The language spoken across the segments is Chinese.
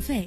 费。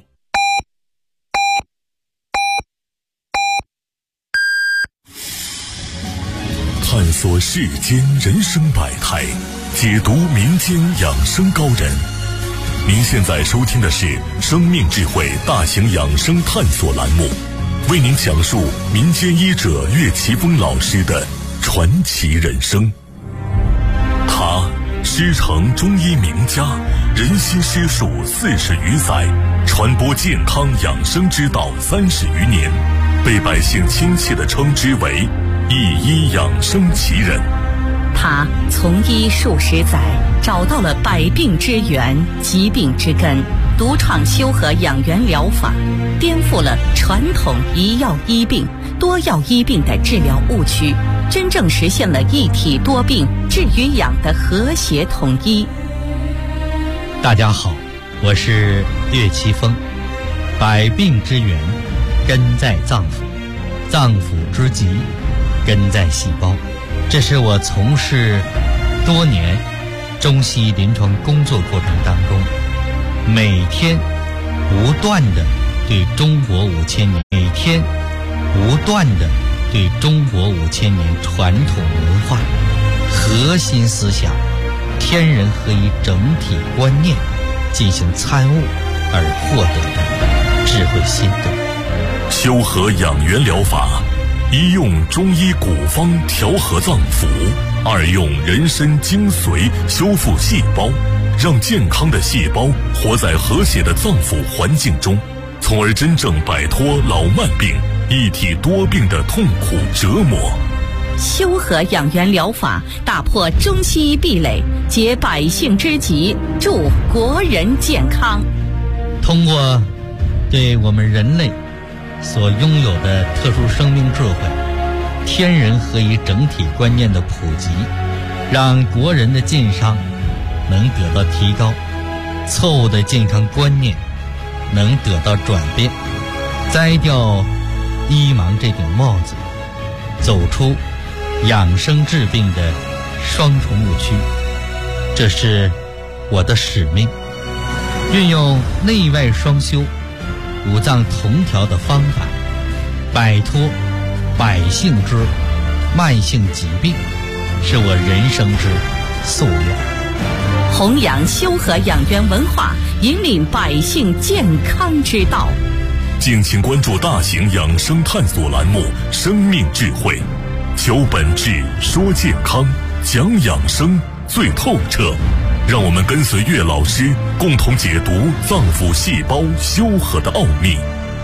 探索世间人生百态，解读民间养生高人。您现在收听的是生命智慧大型养生探索栏目，为您讲述民间医者岳奇峰老师的传奇人生。他师承中医名家，人心师术40余载，传播健康养生之道30余年，被百姓亲切地称之为一医养生奇人。 他从医数十载，找到了百病之源、疾病之根，独创修和养元疗法，颠覆了传统一药医病、多药医病的治疗误区，真正实现了一体多病治与养的和谐统一。 大家好，我是岳奇峰。百病之源根在脏腑，脏腑之疾根在细胞。这是我从事多年中西医临床工作过程当中，每天不断的对中国5000年，每天不断的对中国5000年传统文化核心思想天人合一整体观念进行参悟而获得的智慧心得。 修和养元疗法，一用中医古方调和脏腑，二用人参精髓修复细胞，让健康的细胞活在和谐的脏腑环境中，从而真正摆脱老慢病、一体多病的痛苦折磨。 修和养元疗法打破中西医壁垒，解百姓之急，助国人健康。 通过对我们人类所拥有的特殊生命智慧、天人合一整体观念的普及，让国人的健康能得到提高，错误的健康观念能得到转变，摘掉医盲这顶帽子，走出养生治病的双重误区。这是我的使命，运用内外双修、五脏同调的方法，摆脱百姓之慢性疾病，是我人生之夙愿。 弘扬修和养元文化，引领百姓健康之道。 敬请关注大型养生探索栏目《生命智慧》，求本质，说健康，讲养生最透彻。让我们跟随岳老师，共同解读脏腑细胞修和的奥秘。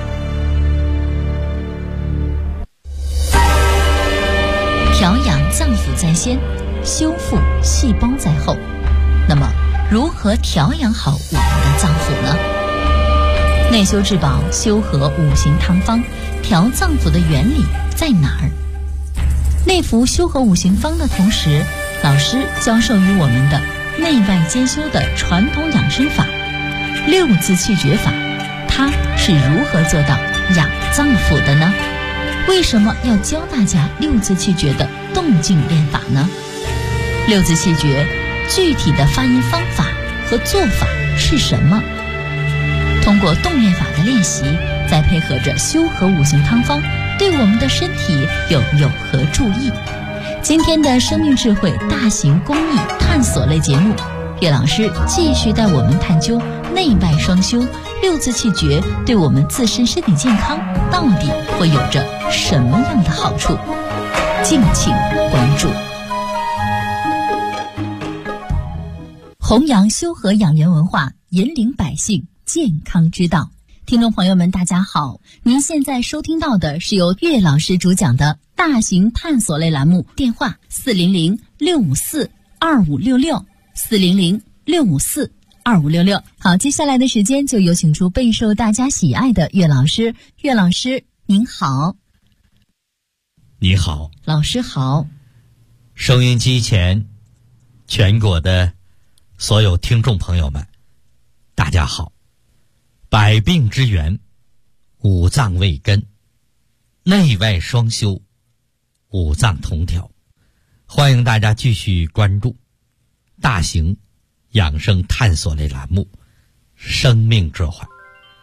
调养脏腑在先，修复细胞在后。那么，如何调养好我们的脏腑呢？内修治宝修和五行汤方调脏腑的原理在哪儿？内服修和五行方的同时，老师教授于我们的内外兼修的传统养生法6字气诀法，它是如何做到养脏腑的呢？为什么要教大家6字气诀的动静练法呢？6字气诀具体的发音方法和做法是什么？通过动练法的练习，再配合着修和五行汤方，对我们的身体有何注意？今天的生命智慧大型公益探索类节目，岳老师继续带我们探究内外双修6字气诀对我们自身身体健康到底会有着什么样的好处？敬请关注。弘扬修和养元文化，引领百姓健康之道。听众朋友们大家好，您现在收听到的是由岳老师主讲的大型探索类栏目，电话400-654-2566 400-654-2566。好，接下来的时间就有请出备受大家喜爱的岳老师。岳老师您好。 你好， 老师好。 收音机前全国的所有听众朋友们大家好。百病之源，五脏为根，内外双修，五脏同调。欢迎大家继续关注大型养生探索类栏目《生命智慧》。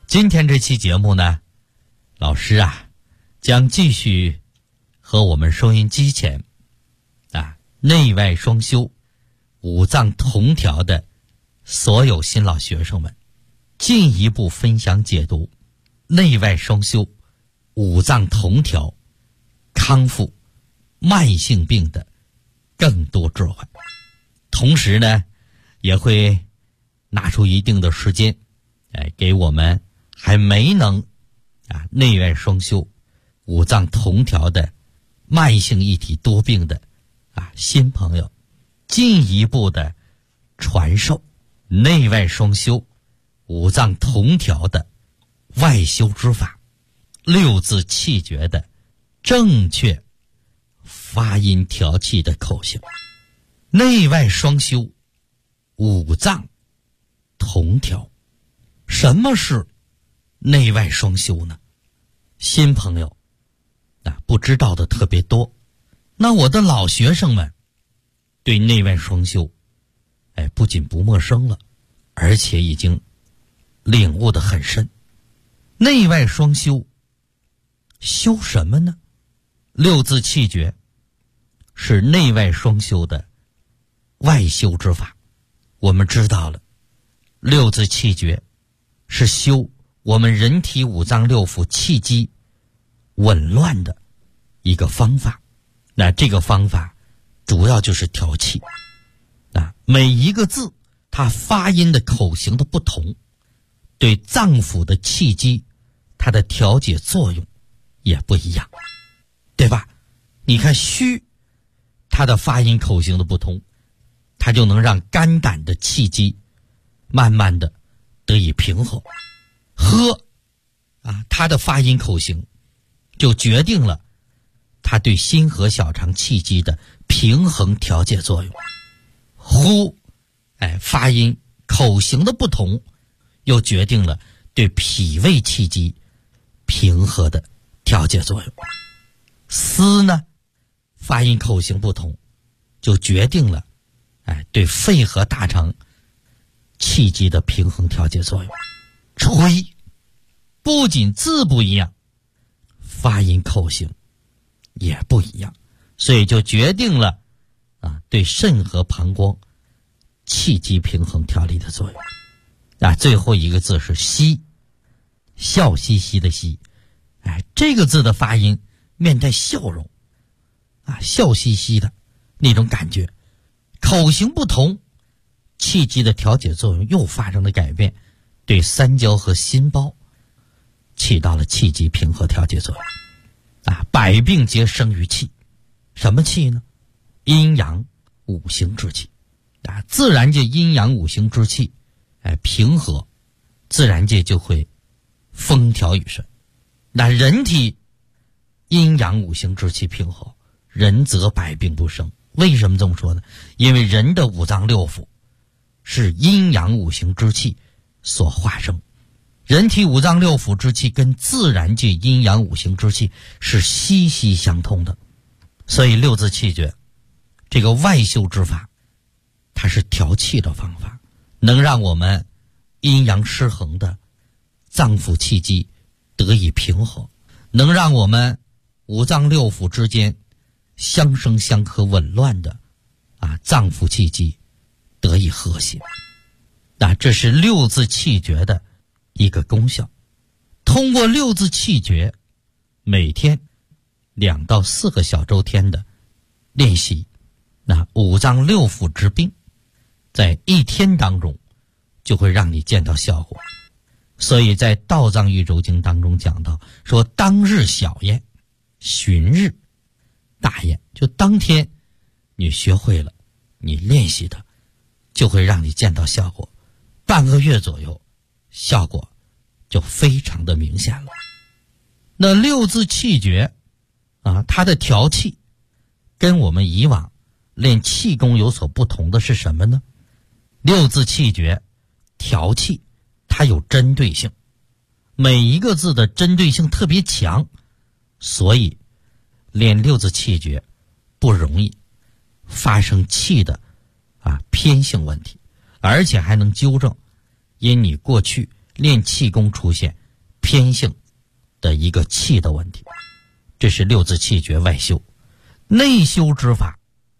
今天这期节目呢，老师将继续和我们收音机前内外双修、五脏同调的所有新老学生们进一步分享解读内外双修、五脏同调康复慢性病的更多智慧。同时呢，也会拿出一定的时间给我们还没能内外双修、五脏同调的慢性一体多病的新朋友进一步的传授内外双修、五脏同调的外修之法，六字气诀的正确发音调气的口型。内外双修、五脏同调，什么是内外双修呢？新朋友不知道的特别多，那我的老学生们对内外双修不仅不陌生了，而且已经领悟得很深。内外双修修什么呢？六字气诀是内外双修的外修之法。我们知道了，六字气诀是修我们人体五脏六腑气机紊乱的一个方法。那这个方法主要就是调气。每一个字它发音的口型的不同，对脏腑的气机它的调节作用也不一样，对吧？你看虚，它的发音口型的不同，它就能让肝胆的气机慢慢的得以平和。喝它的发音口型就决定了它对心和小肠气机的平衡调节作用。呼发音口型的不同，又决定了对脾胃气机平和的调节作用。嘶呢，发音口型不同，就决定了对肺和大肠气机的平衡调节作用。吹不仅字不一样，发音口型也不一样，所以就决定了对肾和膀胱气机平衡调理的作用。最后一个字是嘻，笑嘻嘻的嘻。这个字的发音面带笑容笑嘻嘻的那种感觉。口型不同，气机的调节作用又发生了改变，对三焦和心包起到了气机平和调节作用。百病皆生于气，什么气呢？阴阳五行之气。自然界阴阳五行之气平和，自然界就会风调雨顺。那人体阴阳五行之气平和，人则百病不生。为什么这么说呢？因为人的五脏六腑是阴阳五行之气所化生，人体五脏六腑之气跟自然界阴阳五行之气是息息相通的。所以六字气诀这个外修之法，它是调气的方法，能让我们阴阳失衡的脏腑气机得以平和，能让我们五脏六腑之间相生相克紊乱的脏腑气机得以和谐。这是六字气诀的一个功效。通过六字气诀每天2到4个小周天的练习，那五脏六腑之病在一天当中就会让你见到效果。所以在道藏玉轴经当中讲到说，当日小验，旬日大验。就当天你学会了，你练习的就会让你见到效果，半个月左右效果就非常的明显了。那六字气诀它的调气跟我们以往练气功有所不同的是什么呢？六字气诀调气它有针对性，每一个字的针对性特别强，所以练六字气诀不容易发生气的偏性问题，而且还能纠正因你过去练气功出现偏性的一个气的问题。这是六字气诀外修。内修之法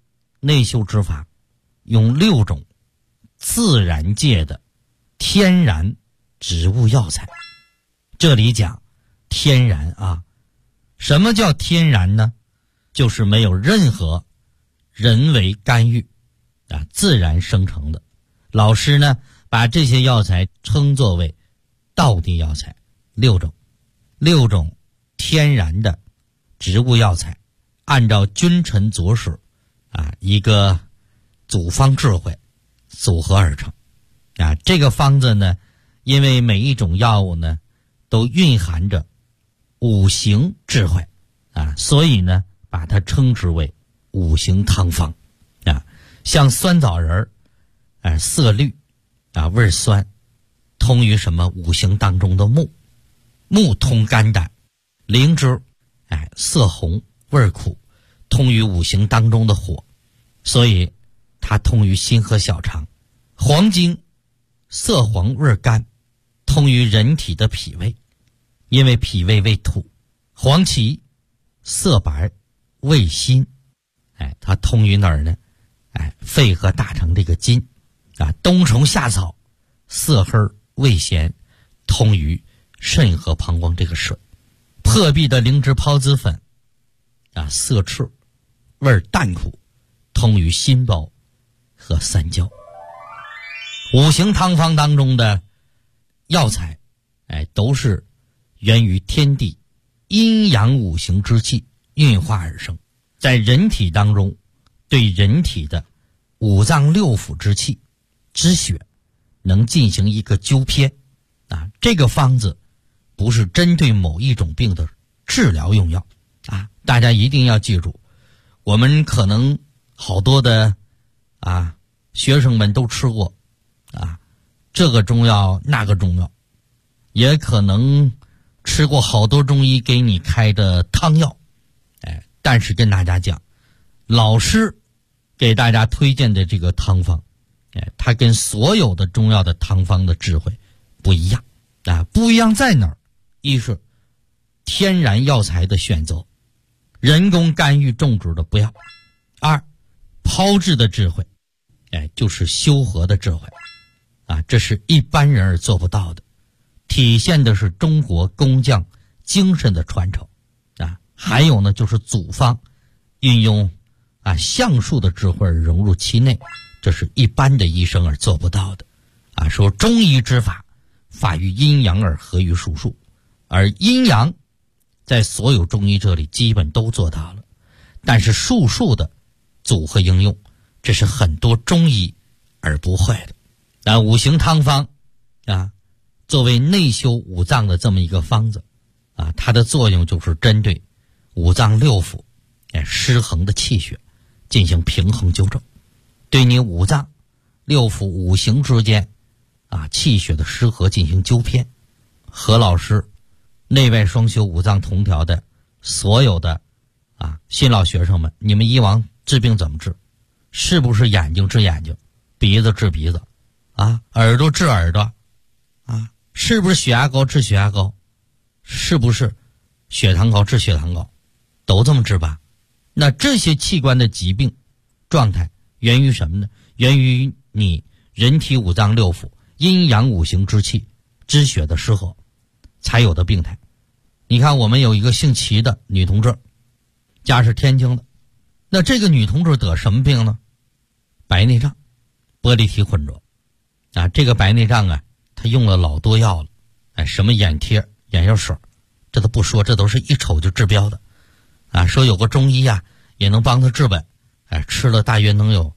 用6种自然界的天然植物药材。这里讲天然啊，什么叫天然呢？就是没有任何人为干预啊，自然生成的。老师呢把这些药材称作为道地药材，6种天然的植物药材，按照君臣佐使啊一个组方智慧组合而成啊。这个方子呢，因为每一种药物呢都蕴含着五行智慧啊，所以呢把它称之为五行汤方啊。像酸枣仁色绿啊，味酸，通于什么五行当中的木，木通肝胆；灵芝色红味苦，通于五行当中的火，所以它通于心和小肠。黄精色黄味甘，通于人体的脾胃，因为脾胃为土。黄芪色白味辛，它通于哪儿呢？肺和大肠这个筋啊。冬虫夏草色黑味咸，通于肾和膀胱这个水。破壁的灵芝孢子粉啊，色赤味淡苦，通于心包和三焦。五行汤方当中的药材都是源于天地阴阳五行之气运化而生，在人体当中对人体的五脏六腑之气之血能进行一个纠偏啊。这个方子不是针对某一种病的治疗用药啊，大家一定要记住。我们可能好多的学生们都吃过这个中药那个中药，也可能吃过好多中医给你开的汤药，但是跟大家讲，老师给大家推荐的这个汤方，它跟所有的中药的汤方的智慧不一样不一样在哪儿？一是天然药材的选择，人工干预种植的不要；二，炮制的智慧，就是修和的智慧这是一般人儿做不到的，体现的是中国工匠精神的传承还有呢，就是祖方运用橡树的智慧融入其内，这是一般的医生而做不到的说中医之法，法于阴阳而合于术数，而阴阳在所有中医这里基本都做到了，但是术数的组合应用，这是很多中医而不会的。五行汤方作为内修五脏的这么一个方子它的作用就是针对五脏六腑失衡的气血进行平衡纠正，对你五脏六腑五行之间气血的失和进行纠偏。何老师内外双修五脏同调的所有的新老学生们，你们以往治病怎么治？是不是眼睛治眼睛，鼻子治鼻子耳朵治耳朵是不是血压高治血压高？是不是血糖高治血糖高？都这么治吧。那这些器官的疾病状态源于什么呢？源于你人体五脏六腑阴阳五行之气之血的失和才有的病态。你看我们有一个姓齐的女同志，家是天津的，那这个女同志得什么病呢？白内障玻璃体混浊这个白内障她用了老多药了什么眼贴眼药水这都不说，这都是一瞅就治标的说有个中医也能帮她治本吃了大约能有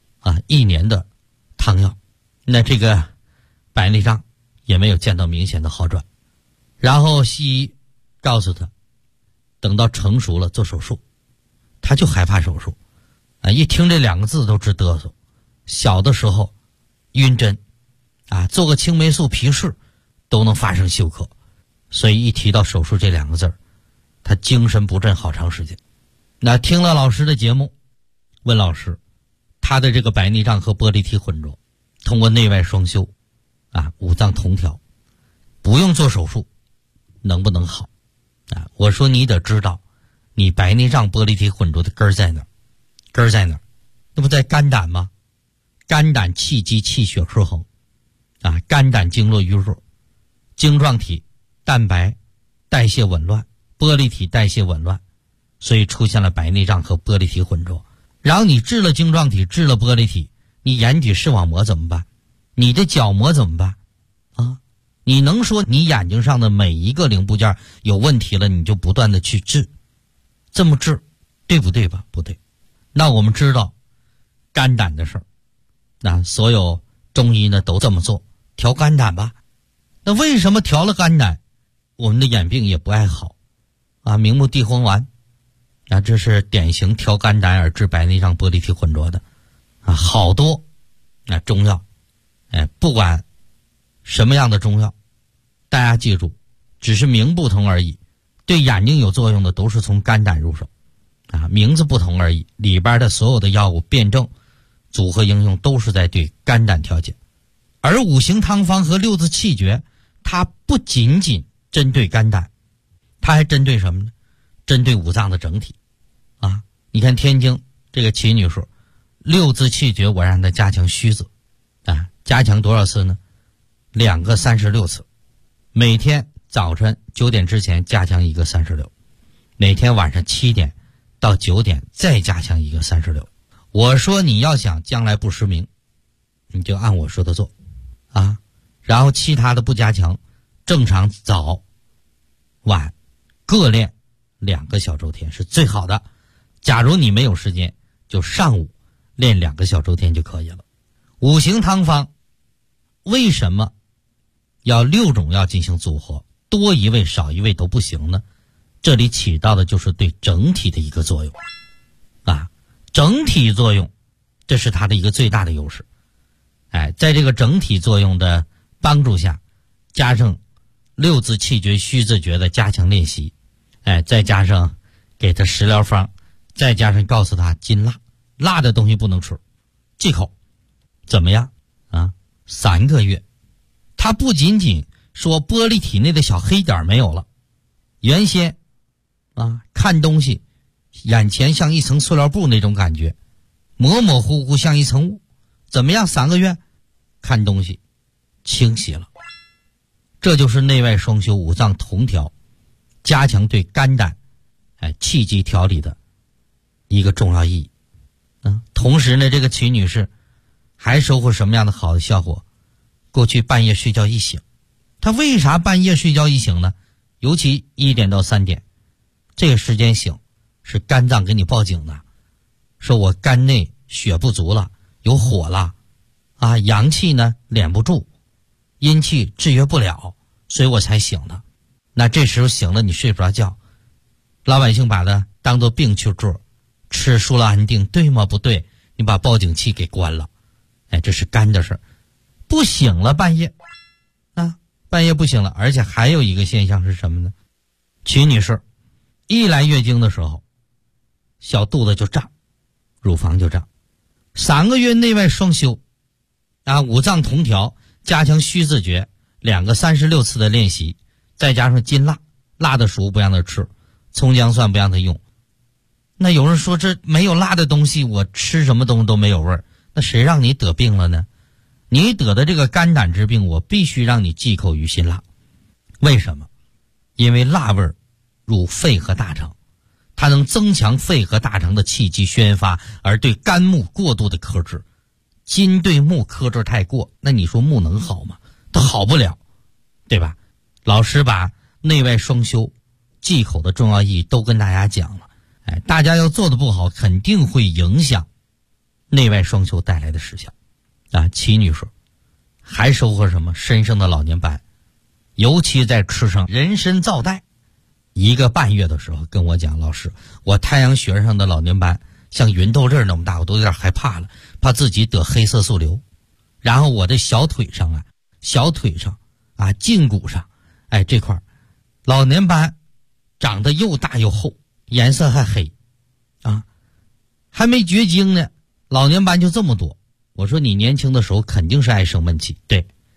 1年的汤药，那这个白内障也没有见到明显的好转。然后西医告诉她等到成熟了做手术，她就害怕手术一听这2个字都直嘚瑟。小的时候晕针做个青霉素皮试都能发生休克，所以一提到手术这2个字他精神不振好长时间。那听了老师的节目，问老师他的这个白内障和玻璃体混浊通过内外双修五脏同调不用做手术，能不能好？啊，我说你得知道，你白内障玻璃体混浊的根儿在哪儿？根儿在哪儿？那不在肝胆吗？肝胆气机气血失衡，啊，肝胆经络淤弱，晶状体蛋白代谢紊乱，玻璃体代谢紊乱，所以出现了白内障和玻璃体混浊。然后你治了晶状体，治了玻璃体，你眼底视网膜怎么办？你的角膜怎么办？啊，你能说你眼睛上的每一个零部件有问题了，你就不断的去治，这么治，对不对吧？不对。那我们知道肝胆的事儿，那所有中医呢都这么做，调肝胆吧。那为什么调了肝胆，我们的眼病也不爱好？啊，明目地黄丸，啊，这是典型调肝胆而治白内障玻璃体混浊的，啊，好多，啊，中药，哎，不管什么样的中药，大家记住，只是名不同而已，对眼睛有作用的都是从肝胆入手，啊，名字不同而已，里边的所有的药物辩证组合应用都是在对肝胆调节。而五行汤方和六字气诀，它不仅仅针对肝胆，它还针对什么呢？针对五脏的整体。啊，你看天津这个齐女士，六字气诀我让她加强虚字，啊，加强多少次呢？2个36次，每天早晨9点之前加强1个36，每天晚上7点到9点再加强1个36。我说你要想将来不失明，你就按我说的做，啊，然后其他的不加强，正常早晚各练2个小周天是最好的。假如你没有时间，就上午练2个小周天就可以了。五行汤方为什么要6种药进行组合，多一味少一味都不行呢？这里起到的就是对整体的一个作用，啊，整体作用，这是它的一个最大的优势。哎，在这个整体作用的帮助下，加上六字气诀虚字诀的加强练习，哎，再加上给他食疗方，再加上告诉他禁辣，辣的东西不能吃，忌口，怎么样啊？3个月，他不仅仅说玻璃体内的小黑点没有了，原先啊看东西眼前像一层塑料布那种感觉，模模糊糊像一层雾，怎么样？3个月看东西清晰了。这就是内外双修五脏同调，加强对肝胆气机调理的一个重要意义。同时呢，这个齐女士还收获什么样的好的效果？过去半夜睡觉一醒，她为啥半夜睡觉一醒呢？尤其1点到3点这个时间醒，是肝脏给你报警的，说我肝内血不足了，有火了，啊，阳气呢敛不住，阴气制约不了，所以我才醒的。那这时候醒了你睡不着觉，老百姓把它当作病去治，吃舒乐安定，对吗？不对，你把报警器给关了。哎，这是肝的事儿。不醒了半夜啊，半夜不醒了。而且还有一个现象是什么呢？齐女士一来月经的时候，小肚子就胀，乳房就胀。3个月内外双修啊，五脏同调，加强虚字诀，2个36次的练习，再加上禁辣，辣的食物不让他吃，葱姜蒜不让他用。那有人说这没有辣的东西，我吃什么东西都没有味儿，那谁让你得病了呢？你得的这个肝胆之病，我必须让你忌口于辛辣。为什么？因为辣味入肺和大肠，它能增强肺和大肠的气机宣发，而对肝木过度的克制。金对木克制太过，那你说木能好吗？它好不了，对吧？老师把内外双修忌口的重要意义都跟大家讲了，哎，大家要做的不好，肯定会影响内外双修带来的实效。啊，齐女士还收获什么？身上的老年斑，尤其在吃上人参皂带1个半月的时候，跟我讲，老师，我太阳穴上的老年斑像芸豆粒那么大，我都有点害怕了，怕自己得黑色素瘤。然后我的小腿上啊，胫骨上，哎，这块老年斑长得又大又厚，颜色还黑，啊，还没绝经呢，老年斑就这么多。我说你年轻的时候肯定是爱生闷气，对，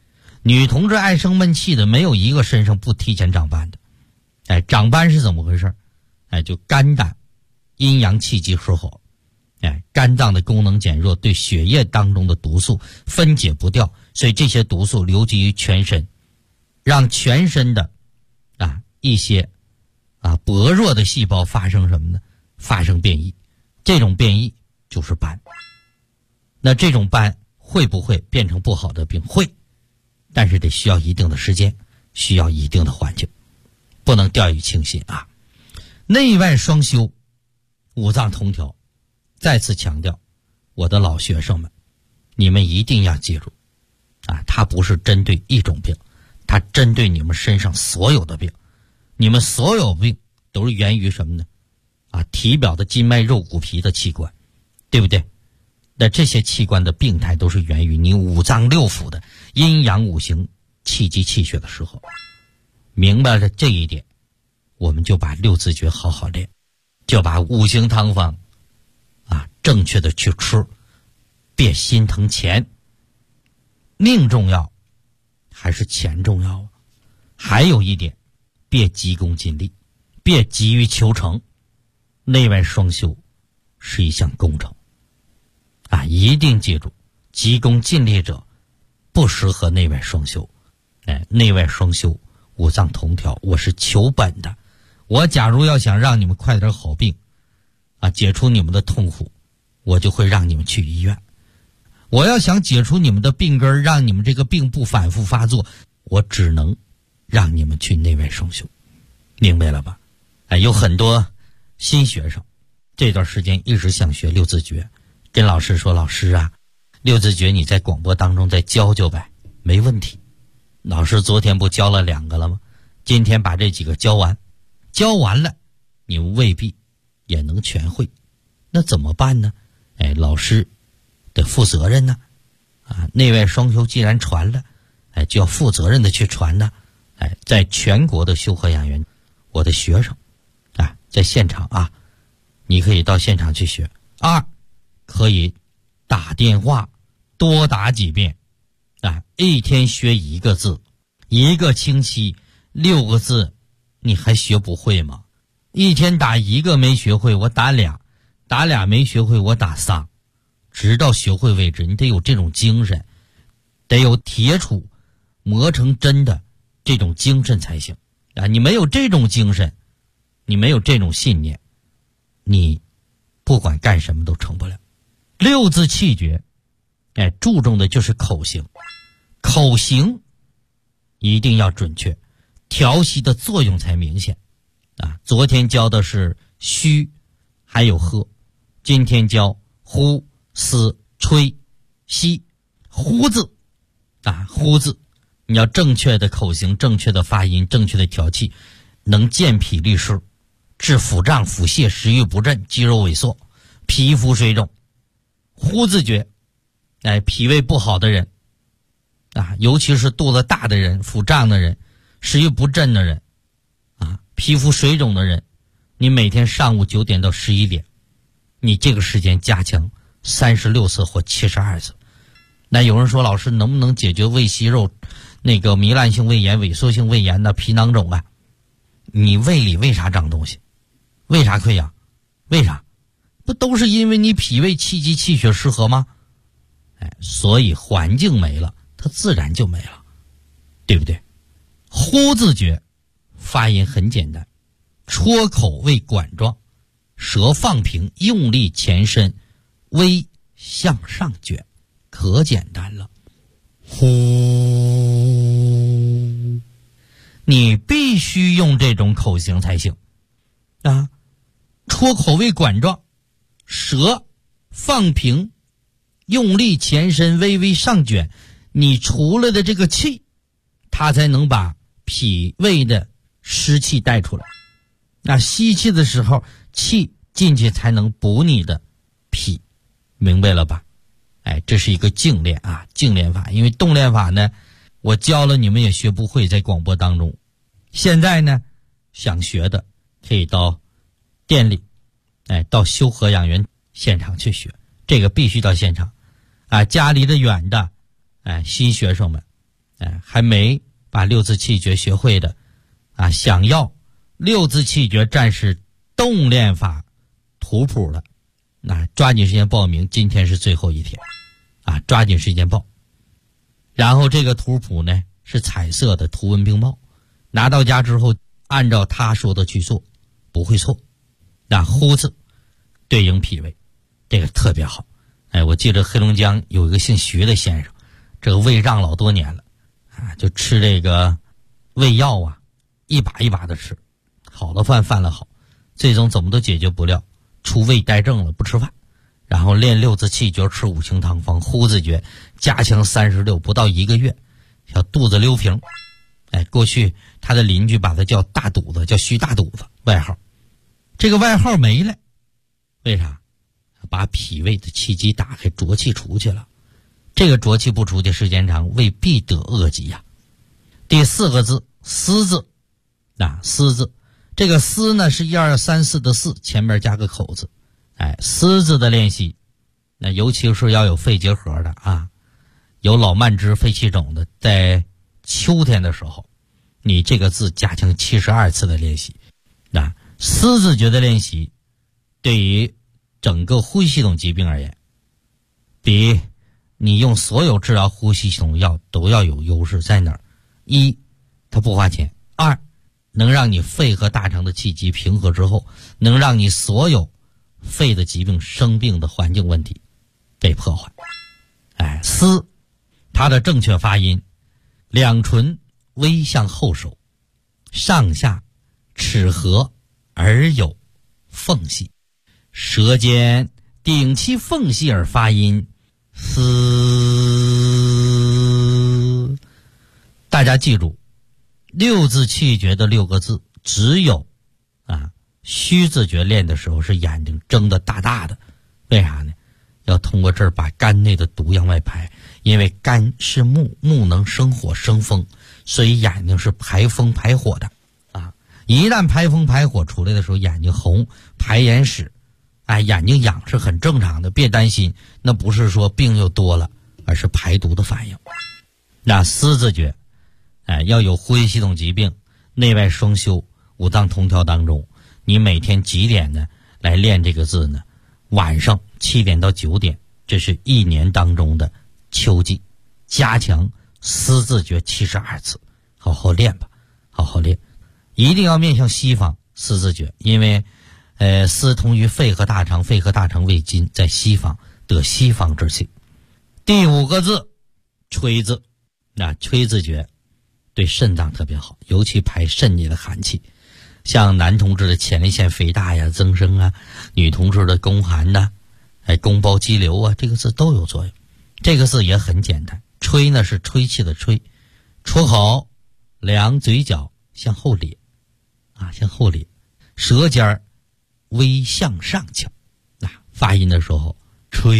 女同志爱生闷气的没有一个身上不提前长斑的。长斑是怎么回事？就肝胆阴阳气机失衡，肝脏的功能减弱，对血液当中的毒素分解不掉，所以这些毒素流积于全身，让全身的一些薄弱的细胞发生什么呢？发生变异，这种变异就是斑。那这种斑会不会变成不好的病？会，但是得需要一定的时间，需要一定的环境，不能掉以轻心啊。内外双修，五脏同调，再次强调，我的老学生们，你们一定要记住它不是针对一种病，它针对你们身上所有的病。你们所有病都是源于什么呢？体表的筋脉肉骨皮的器官，对不对？那这些器官的病态都是源于你五脏六腑的阴阳五行气机气血的时候。明白了这一点，我们就把六字诀好好练，就把五行汤方正确的去吃，别心疼钱。命重要还是钱重要啊？还有一点，别急功近利，别急于求成。内外双修是一项工程一定记住，急功近利者不适合内外双修。内外双修，五脏同调，我是求本的。我假如要想让你们快点好病解除你们的痛苦，我就会让你们去医院。我要想解除你们的病根，让你们这个病不反复发作，我只能让你们去内外双修。明白了吧？有很多新学生这段时间一直想学六字诀，跟老师说，老师六字诀你在广播当中再教教呗。没问题，老师昨天不教了2个了吗？今天把这几个教完了，你们未必也能全会。那怎么办呢？老师得负责任呢。内外双修既然传了，就要负责任的去传呢。在全国的修和养元，我的学生在现场你可以到现场去学。2可以打电话多打几遍一天学1个字，1个星期6个字，你还学不会吗？一天打1个没学会，我打2，打2没学会，我打3，直到学会为止。你得有这种精神，得有铁杵磨成针的这种精神才行你没有这种精神，你没有这种信念，你不管干什么都成不了。六字气诀注重的就是口型，口型一定要准确，调息的作用才明显昨天教的是虚还有喝，今天教呼嘶吹吸。呼字呼字你要正确的口型，正确的发音，正确的调气，能健脾利湿，治腹胀腹泻，食欲不振，肌肉萎缩，皮肤水肿。呼字诀脾胃不好的人尤其是肚子大的人，腹胀的人，食欲不振的人皮肤水肿的人，你每天上午9点到11点，你这个时间加强36次或72次。那有人说，老师能不能解决胃息肉那个糜烂性胃炎、萎缩性胃炎的皮囊肿你胃里为啥长东西？为啥溃疡？为啥？不都是因为你脾胃气机气血失和吗？所以环境没了，它自然就没了，对不对？呼字诀发音很简单，戳口为管状，舌放平，用力前伸，微向上卷，可简单了。呼，你必须用这种口型才行戳口为管状，舌放平，用力前伸，微微上卷，你出来的这个气，它才能把脾胃的湿气带出来。吸气的时候，气进去才能补你的脾，明白了吧？这是一个静练静练法。因为动练法呢，我教了你们也学不会，在广播当中。现在呢，想学的可以到店里，到修和养元现场去学，这个必须到现场家离得远的新学生们还没把六字气诀学会的想要六字气诀战士动练法图谱的，抓紧时间报名，今天是最后一天抓紧时间报。然后这个图谱呢是彩色的，图文并茂，拿到家之后按照他说的去做，不会错。呼字对应脾胃，这个特别好。我记得黑龙江有一个姓徐的先生，这个胃胀老多年了就吃这个胃药一把一把的吃，好了饭了好，最终怎么都解决不了，出胃带症了，不吃饭，然后练六字气诀，吃五行汤方，呼字诀，加强36，不到1个月，小肚子溜平。过去他的邻居把他叫大肚子，叫徐大肚子外号。这个外号没了，为啥？把脾胃的气机打开，浊气出去了。这个浊气不出去，时间长，胃必得恶疾第4个字思字思字，这个思呢是1、2、3、4的4，前面加个口字。思字的练习，尤其是要有肺结核的有老慢支、肺气肿的，在秋天的时候，你这个字加强72次的练习。思字诀的练习对于整个呼吸系统疾病而言，比你用所有治疗呼吸系统药都要有优势。在哪儿？一，它不花钱；二，能让你肺和大肠的气机平和之后，能让你所有肺的疾病、生病的环境问题被破坏。思，它的正确发音，两唇微向后收，上下齿合而有缝隙，舌尖顶其缝隙而发音，思。大家记住，六字气诀的6个字，只有虚字诀练的时候是眼睛睁得大大的，为啥呢？要通过这儿把肝内的毒向外排，因为肝是木，木能生火生风，所以眼睛是排风排火的一旦排风排火出来的时候，眼睛红，排眼屎，眼睛痒是很正常的，别担心，那不是说病又多了，而是排毒的反应。思字诀要有呼吸系统疾病、内外双修、五脏同调当中，你每天几点呢来练这个字呢？晚上7点到9点，这是1年当中的秋季，加强思字诀72次，好好练吧，好好练。一定要面向西方思字诀，因为思通于肺和大肠，肺和大肠为筋，在西方得西方之气。第5个字吹字，吹字诀对肾脏特别好，尤其排肾里的寒气，像男同志的前列腺肥大呀、增生女同志的宫寒宫包肌瘤这个字都有作用。这个字也很简单，吹呢是吹气的吹，出口两嘴角向后咧向后咧，舌尖微向上翘，发音的时候吹。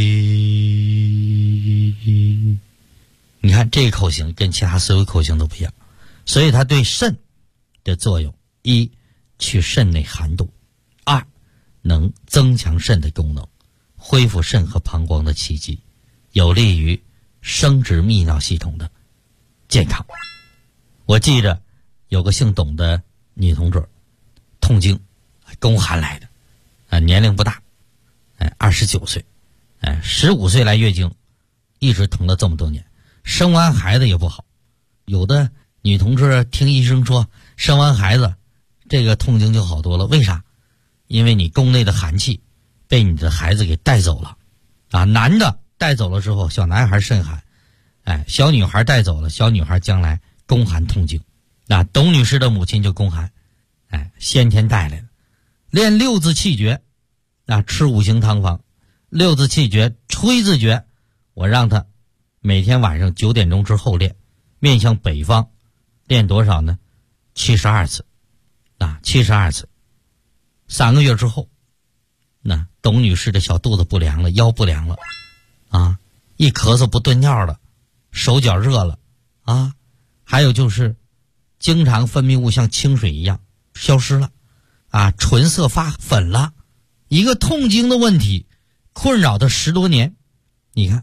你看这个口型跟其他所有口型都不一样，所以它对肾的作用：一，去肾内寒毒；二，能增强肾的功能，恢复肾和膀胱的气机，有利于生殖泌尿系统的健康。我记着有个姓董的女同志，痛经，宫寒来的，年龄不大，29岁，15岁来月经，一直疼了这么多年，生完孩子也不好。有的女同志听医生说生完孩子这个痛经就好多了，为啥？因为你宫内的寒气被你的孩子给带走了男的带走了之后，小男孩肾寒，小女孩带走了，小女孩将来宫寒痛经。董女士的母亲就宫寒，先天带来的。练六字气诀，吃五行汤方，六字气诀吹字诀，我让他每天晚上9点钟之后练，面向北方，练多少呢？72次，72次。3个月之后，董女士的小肚子不凉了，腰不凉了一咳嗽不顿尿了，手脚热了还有就是经常分泌物像清水一样消失了唇色发粉了。一个痛经的问题困扰他10多年，你看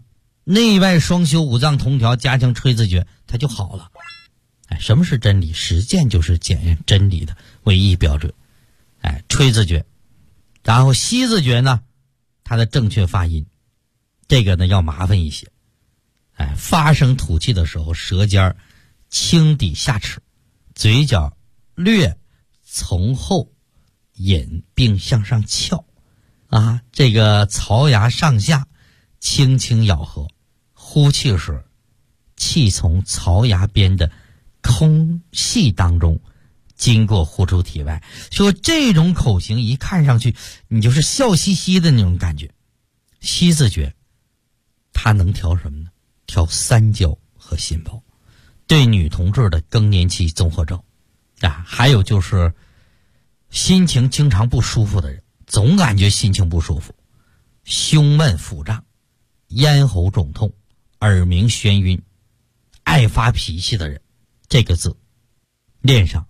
内外双修，五脏同调，加强吹字诀，它就好了。什么是真理？实践就是检验真理的唯一标准。吹字诀，然后吸字诀呢，它的正确发音，这个呢要麻烦一些。发声吐气的时候，舌尖轻抵下齿，嘴角略从后引并向上翘这个槽牙上下轻轻咬合，呼气时气从槽牙边的空隙当中经过呼出体外。说这种口型一看上去你就是笑嘻嘻的那种感觉。吸字诀它能调什么呢？调三焦和心包，对女同志的更年期综合症还有就是心情经常不舒服的人，总感觉心情不舒服，胸闷腹胀，咽喉肿痛，耳鸣眩晕，爱发脾气的人，这个字练上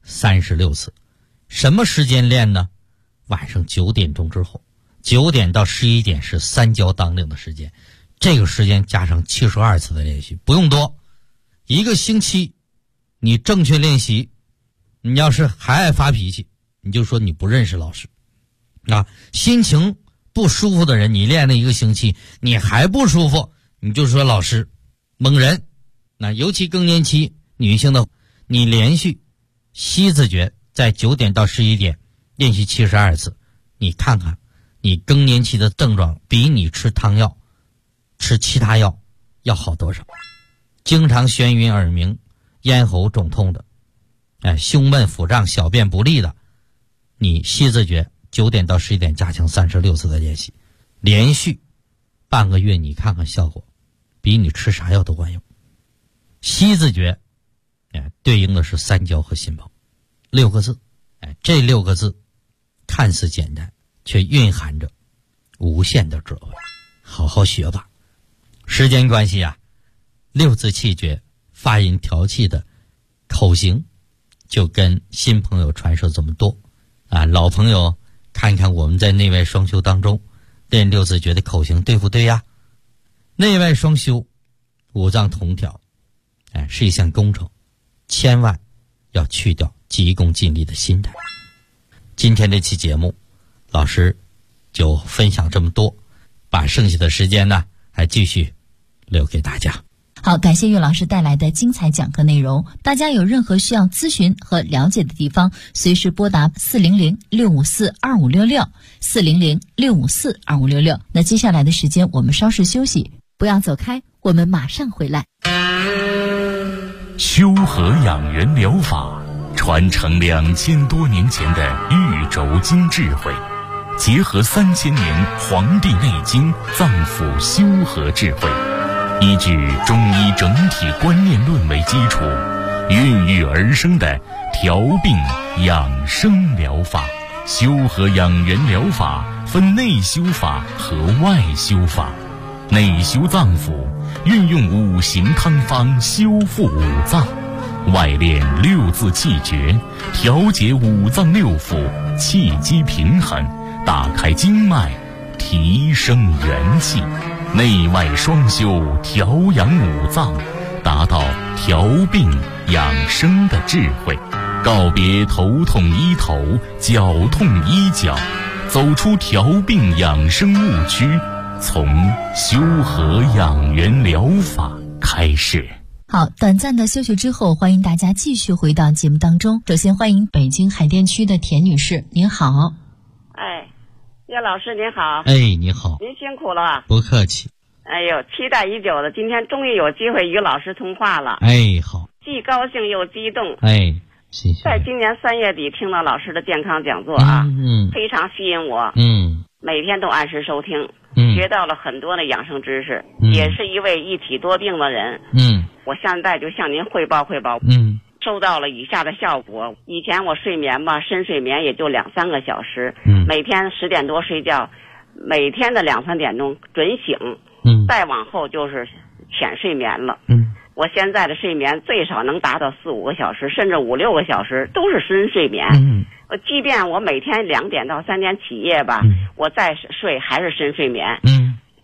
36次。什么时间练呢？晚上9点钟之后，9点到11点是三焦当令的时间，这个时间加上72次的练习，不用多，一个星期你正确练习。你要是还爱发脾气，你就说你不认识老师心情不舒服的人，你练了一个星期你还不舒服，你就说老师蒙人。尤其更年期女性的，你连续吸字诀在9点到11点练习72次，你看看你更年期的症状比你吃汤药吃其他药要好多少。经常眩晕耳鸣，咽喉肿痛的，胸闷腹胀，小便不利的，你吸字诀9点到11点加强36次的练习，连续半个月，你看看效果比你吃啥药都管用。吸字诀对应的是三焦和心包，6个字这6个字看似简单，却蕴含着无限的智慧，好好学吧。时间关系6字气诀发音调气的口型就跟新朋友传授这么多老朋友看看我们在内外双修当中练6字诀的口型对不对呀？内外双修，五脏同调是一项工程，千万要去掉急功近利的心态。今天这期节目老师就分享这么多，把剩下的时间呢还继续留给大家。 好，感谢岳老师带来的精彩讲课内容。大家有任何需要咨询和了解的地方，随时拨打400-654-2566 400-654-2566。那接下来的时间我们稍事休息，不要走开，我们马上回来。 修和养元疗法传承2000多年前的玉轴经智慧，结合3000年《黄帝内经》脏腑修和智慧，依据中医整体观念论为基础，孕育而生的调病养生疗法。修和养元疗法分内修法和外修法。内修脏腑，运用5行汤方修复五脏；外练6字气诀，调节五脏六腑，气机平衡，打开经脉，提升元气。内外双修，调养五脏，达到调病养生的智慧。告别头痛医头，脚痛医脚，走出调病养生误区，从修和养元疗法开始。 好，短暂的休息之后，欢迎大家继续回到节目当中。首先欢迎北京海淀区的田女士，您好。 岳老师您好。 你好。 您辛苦了。 不客气。 哎呦，期待已久的，今天终于有机会与老师通话了。 好。 既高兴又激动。 谢谢。 在今年3月底听到老师的健康讲座非常吸引我。每天都按时收听。学到了很多的养生知识。也是一位一体多病的人。我现在就向您汇报。收到了以下的效果。以前我睡眠深睡眠也就2-3个小时。每天10点多睡觉，每天的2-3点钟准醒。再往后就是浅睡眠了。我现在的睡眠最少能达到4-5个小时，甚至5-6个小时都是深睡眠。即便我每天2点到3点起夜我再睡还是深睡眠。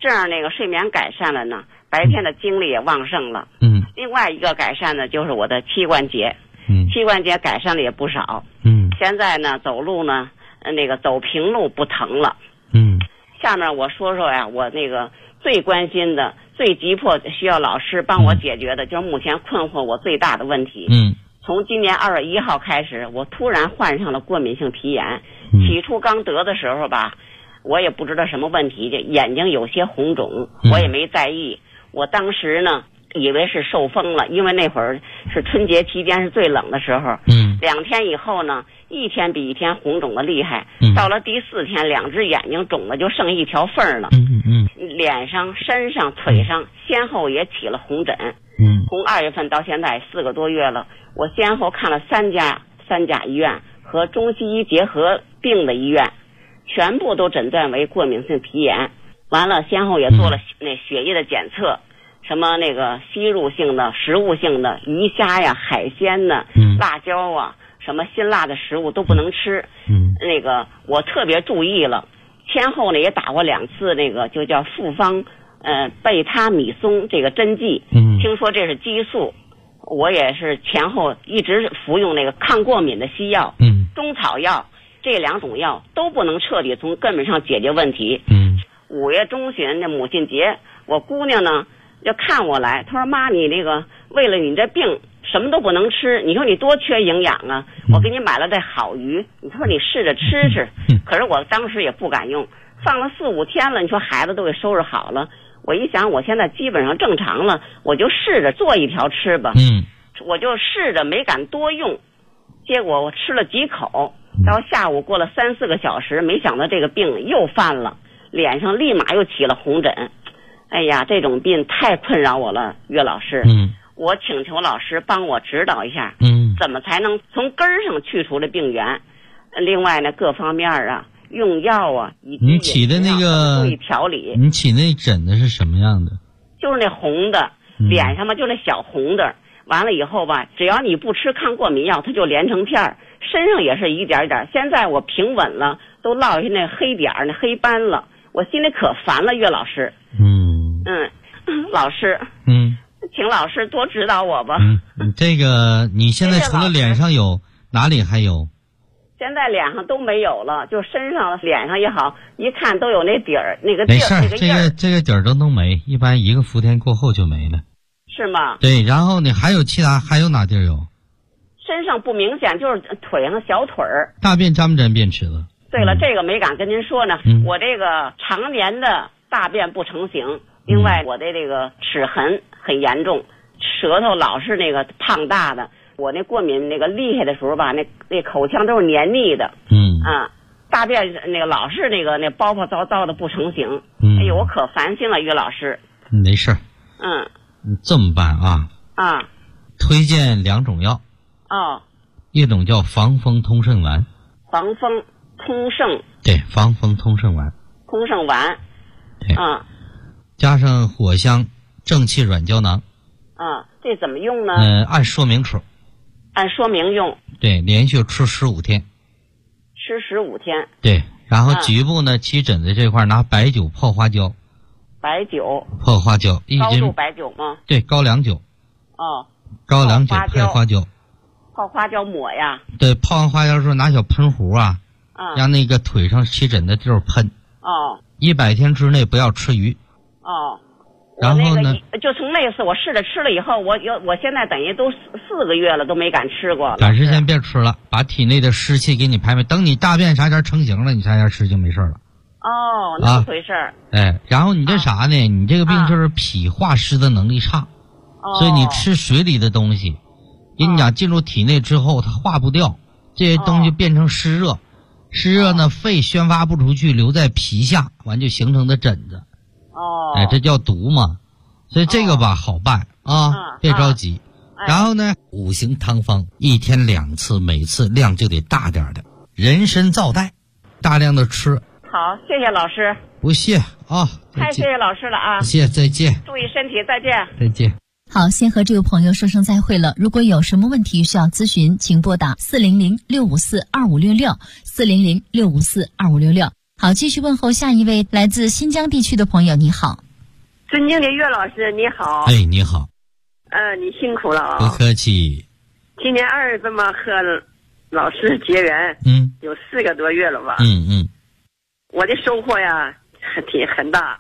这样那个睡眠改善了呢，白天的精力也旺盛了。另外一个改善呢，就是我的膝关节，膝关节改善了也不少。现在呢走路呢，那个走平路不疼了。下面我说说呀，我那个最关心的、最急迫需要老师帮我解决的，就是目前困惑我最大的问题。从今年2月1号开始，我突然患上了过敏性皮炎。起初刚得的时候吧，我也不知道什么问题，眼睛有些红肿，我也没在意。我当时呢以为是受风了，因为那会儿是春节期间是最冷的时候。2天以后呢，一天比一天红肿的厉害。到了第4天，2只眼睛肿的就剩一条缝了。脸上、身上、腿上先后也起了红疹。从2月份到现在4个多月了，我先后看了3家医院和中西医结合并的医院，全部都诊断为过敏性皮炎。完了，先后也做了那血液的检测，什么那个吸入性的、食物性的鱼虾呀、海鲜呢、辣椒啊，什么辛辣的食物都不能吃。那个我特别注意了，先后呢也打过2次那个就叫复方贝他米松这个针剂。听说这是激素，我也是前后一直服用那个抗过敏的西药。中草药这2种药都不能彻底从根本上解决问题。5月中旬那母亲节，我姑娘呢就看我来，她说妈，你那个为了你这病什么都不能吃，你说你多缺营养啊，我给你买了这好鱼，你说你试着吃吃。可是我当时也不敢用，放了4、5天了，你说孩子都给收拾好了，我一想我现在基本上正常了，我就试着做一条吃吧。我就试着没敢多用，结果我吃了几口，到下午过了3、4个小时，没想到这个病又犯了，脸上立马又起了红疹。哎呀，这种病太困扰我了，岳老师。我请求老师帮我指导一下，怎么才能从根儿上去除这病源？另外呢，各方面啊，用药啊，以及你起的那个注意调理。 你起那疹子是什么样的？ 就是那红的，脸上嘛就那小红的。完了以后吧，只要你不吃抗过敏药，它就连成片儿，身上也是一点一点。现在我平稳了，都落下那黑点儿、那黑斑了，我心里可烦了，岳老师。老师，请老师多指导我吧。 这个你现在除了脸上有，哪里还有？ 现在脸上都没有了，就身上、脸上也好，一看都有那底儿、那个地儿。没事，这个底儿都能没，一般1个伏天过后就没了。 是吗？ 对，然后你还有哪地儿有？ 身上不明显，就是腿上小腿儿。 大便沾不沾便池子？ 对了，这个没敢跟您说呢。我这个常年的大便不成形，另外我的这个齿痕很严重，舌头老是那个胖大的。我那过敏那个厉害的时候吧，那口腔都是黏腻的。大便那个老是那包包糟糟的不成形。哎呦，我可烦心了，岳老师。 没事。你这么办啊？推荐2种药。一种叫防风通圣丸。 防风通圣。 对，防风通圣丸。 通圣丸。 对。加上藿香正气软胶囊。 这怎么用呢？ 按说明吃。 按说明用。 对，连续吃15天。 吃15天。 对，然后局部呢，起疹子这块拿白酒泡花椒。 白酒泡花椒高度白酒吗？ 对，高粱酒。高粱酒配花椒。 泡花椒抹呀？ 对，泡完花椒之后拿小喷壶让那个腿上起疹的地儿喷。100天之内不要吃鱼。然后呢？ 就从那次我试着吃了以后，我现在等于都4个月了，都没敢吃过。 短时间别吃了，把体内的湿气给你排排。等你大便啥前成型了，你啥前吃就没事了。 那么回事儿。 然后你这啥呢？你这个病就是脾化湿的能力差，所以你吃水里的东西，跟你讲进入体内之后它化不掉，这些东西变成湿热，湿热呢肺宣发不出去，留在皮下，完就形成的疹子。这叫毒嘛。所以这个吧好办别着急。然后呢，5行汤方1天2次，每次量就得大点的。人参皂苷，大量的吃。 好，谢谢老师。 不谢太谢谢老师了啊！ 谢谢，再见。 注意身体，再见。 再见。 好，先和这位朋友说声再会了。如果有什么问题需要咨询，请拨打400-654-2566，400-654-2566。 好，继续问候下一位来自新疆地区的朋友。你好， 尊敬的岳老师，你好。 哎，你好。 你辛苦了啊。 不客气。 今年2月份嘛，和老师结缘，有4个多月了吧。我的收获呀，很大。